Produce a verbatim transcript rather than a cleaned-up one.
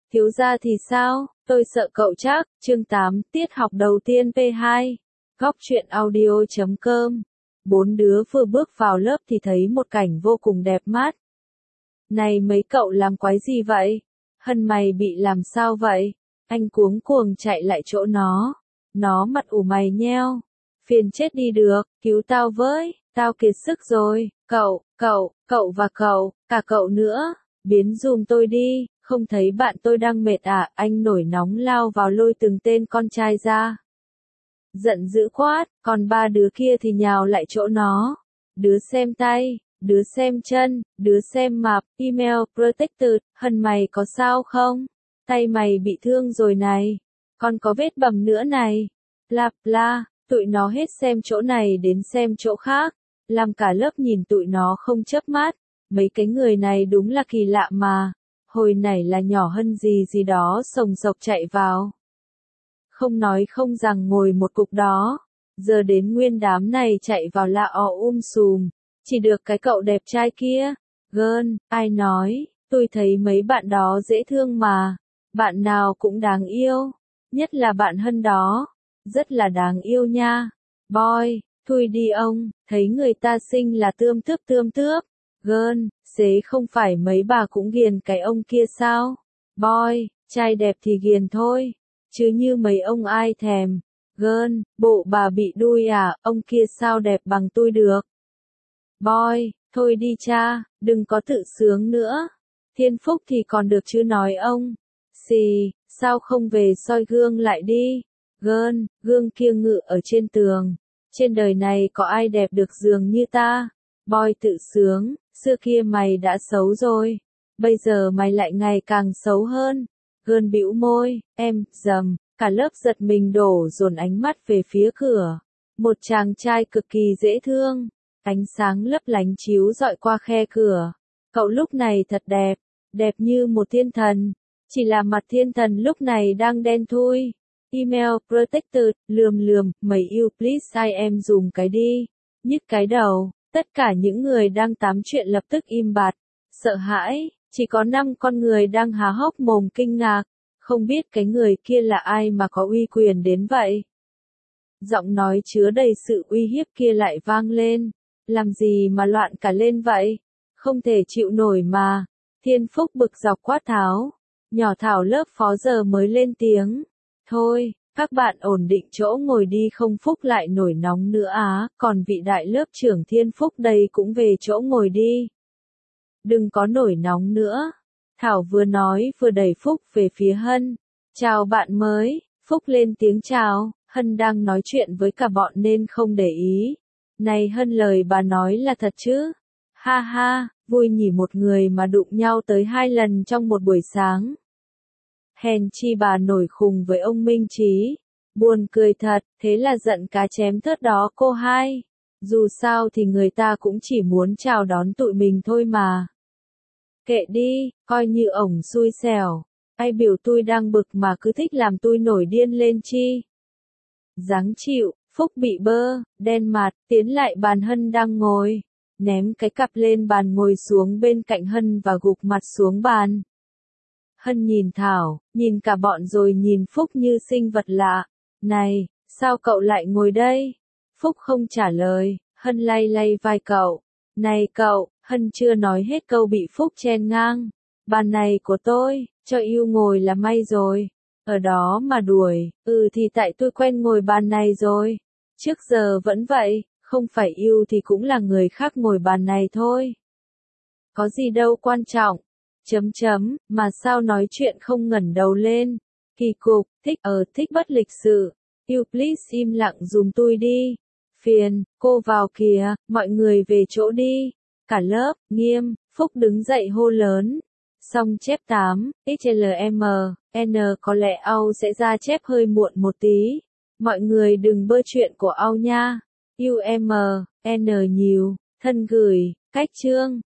Thiếu gia thì sao, tôi sợ cậu chắc. Chương tám, tiết học đầu tiên P hai. Góc truyện audio chấm com. Bốn đứa vừa bước vào lớp thì thấy một cảnh vô cùng đẹp mắt. Này mấy cậu làm quái gì vậy? Hân mày bị làm sao vậy? Anh cuống cuồng chạy lại chỗ nó. Nó mặt ủ mày nheo. Phiền chết đi được, cứu tao với, tao kiệt sức rồi. Cậu, cậu, cậu và cậu, cả cậu nữa, biến dùm tôi đi, không thấy bạn tôi đang mệt à? Anh nổi nóng lao vào lôi từng tên con trai ra. Giận dữ quát, còn ba đứa kia thì nhào lại chỗ nó. Đứa xem tay, đứa xem chân, đứa xem map, email, protected. Hân mày có sao không? Tay mày bị thương rồi này. Còn có vết bầm nữa này. Bla bla, tụi nó hết xem chỗ này đến xem chỗ khác. Làm cả lớp nhìn tụi nó không chớp mắt. Mấy cái người này đúng là kỳ lạ mà. Hồi nãy là nhỏ Hân gì gì đó sồng sộc chạy vào. Không nói không rằng ngồi một cục đó. Giờ đến nguyên đám này chạy vào lạ o um sùm. Chỉ được cái cậu đẹp trai kia. Gơn, ai nói, tôi thấy mấy bạn đó dễ thương mà. Bạn nào cũng đáng yêu. Nhất là bạn Hân đó. Rất là đáng yêu nha. Boy, thôi đi ông, thấy người ta xinh là tươm tướp tươm tướp. Gơn, xế không phải mấy bà cũng ghiền cái ông kia sao? Boy, trai đẹp thì ghiền thôi. Chứ như mấy ông ai thèm. Gơn, bộ bà bị đuôi à, ông kia sao đẹp bằng tôi được. Boy, thôi đi cha, đừng có tự sướng nữa. Thiên phúc thì còn được chứ nói ông. Xì, sao không về soi gương lại đi. Gơn, gương kia ngự ở trên tường. Trên đời này có ai đẹp được dường như ta. Boy tự sướng, xưa kia mày đã xấu rồi. Bây giờ mày lại ngày càng xấu hơn. Gơn bĩu môi, em, dầm, cả lớp giật mình đổ dồn ánh mắt về phía cửa. Một chàng trai cực kỳ dễ thương. Ánh sáng lấp lánh chiếu rọi qua khe cửa. Cậu lúc này thật đẹp, đẹp như một thiên thần. Chỉ là mặt thiên thần lúc này đang đen thui. Email, protected, lườm lườm, mày yêu please I em dùng cái đi. Nhức cái đầu, tất cả những người đang tám chuyện lập tức im bặt. Sợ hãi, chỉ có năm con người đang há hốc mồm kinh ngạc. Không biết cái người kia là ai mà có uy quyền đến vậy. Giọng nói chứa đầy sự uy hiếp kia lại vang lên. Làm gì mà loạn cả lên vậy? Không thể chịu nổi mà. Thiên Phúc bực dọc quát tháo. Nhỏ Thảo lớp phó giờ mới lên tiếng. Thôi, các bạn ổn định chỗ ngồi đi không Phúc lại nổi nóng nữa á, còn vị đại lớp trưởng Thiên Phúc đây cũng về chỗ ngồi đi. Đừng có nổi nóng nữa. Thảo vừa nói vừa đẩy Phúc về phía Hân. Chào bạn mới, Phúc lên tiếng chào, Hân đang nói chuyện với cả bọn nên không để ý. Này Hân lời bà nói là thật chứ? Ha ha, vui nhỉ một người mà đụng nhau tới hai lần trong một buổi sáng. Hèn chi bà nổi khùng với ông Minh Trí. Buồn cười thật, thế là giận cá chém thớt đó cô hai. Dù sao thì người ta cũng chỉ muốn chào đón tụi mình thôi mà. Kệ đi, coi như ổng xui xẻo. Ai biểu tôi đang bực mà cứ thích làm tôi nổi điên lên chi. Giáng chịu, Phúc bị bơ, đen mặt, tiến lại bàn Hân đang ngồi. Ném cái cặp lên bàn ngồi xuống bên cạnh Hân và gục mặt xuống bàn. Hân nhìn Thảo, nhìn cả bọn rồi nhìn Phúc như sinh vật lạ. Này, sao cậu lại ngồi đây? Phúc không trả lời, Hân lay lay vai cậu. Này cậu, Hân chưa nói hết câu bị Phúc chen ngang. Bàn này của tôi, cho yêu ngồi là may rồi. Ở đó mà đuổi, ừ thì tại tôi quen ngồi bàn này rồi. Trước giờ vẫn vậy, không phải yêu thì cũng là người khác ngồi bàn này thôi. Có gì đâu quan trọng. Chấm chấm, mà sao nói chuyện không ngẩng đầu lên. Kỳ cục, thích ờ thích bất lịch sự. You please im lặng dùm tôi đi. Phiền, cô vào kìa, mọi người về chỗ đi. Cả lớp, nghiêm, Phúc đứng dậy hô lớn. Xong chép tám, ích lờ em, N có lẽ Âu sẽ ra chép hơi muộn một tí. Mọi người đừng bơ chuyện của Âu nha. U M, N nhiều, thân gửi, cách chương.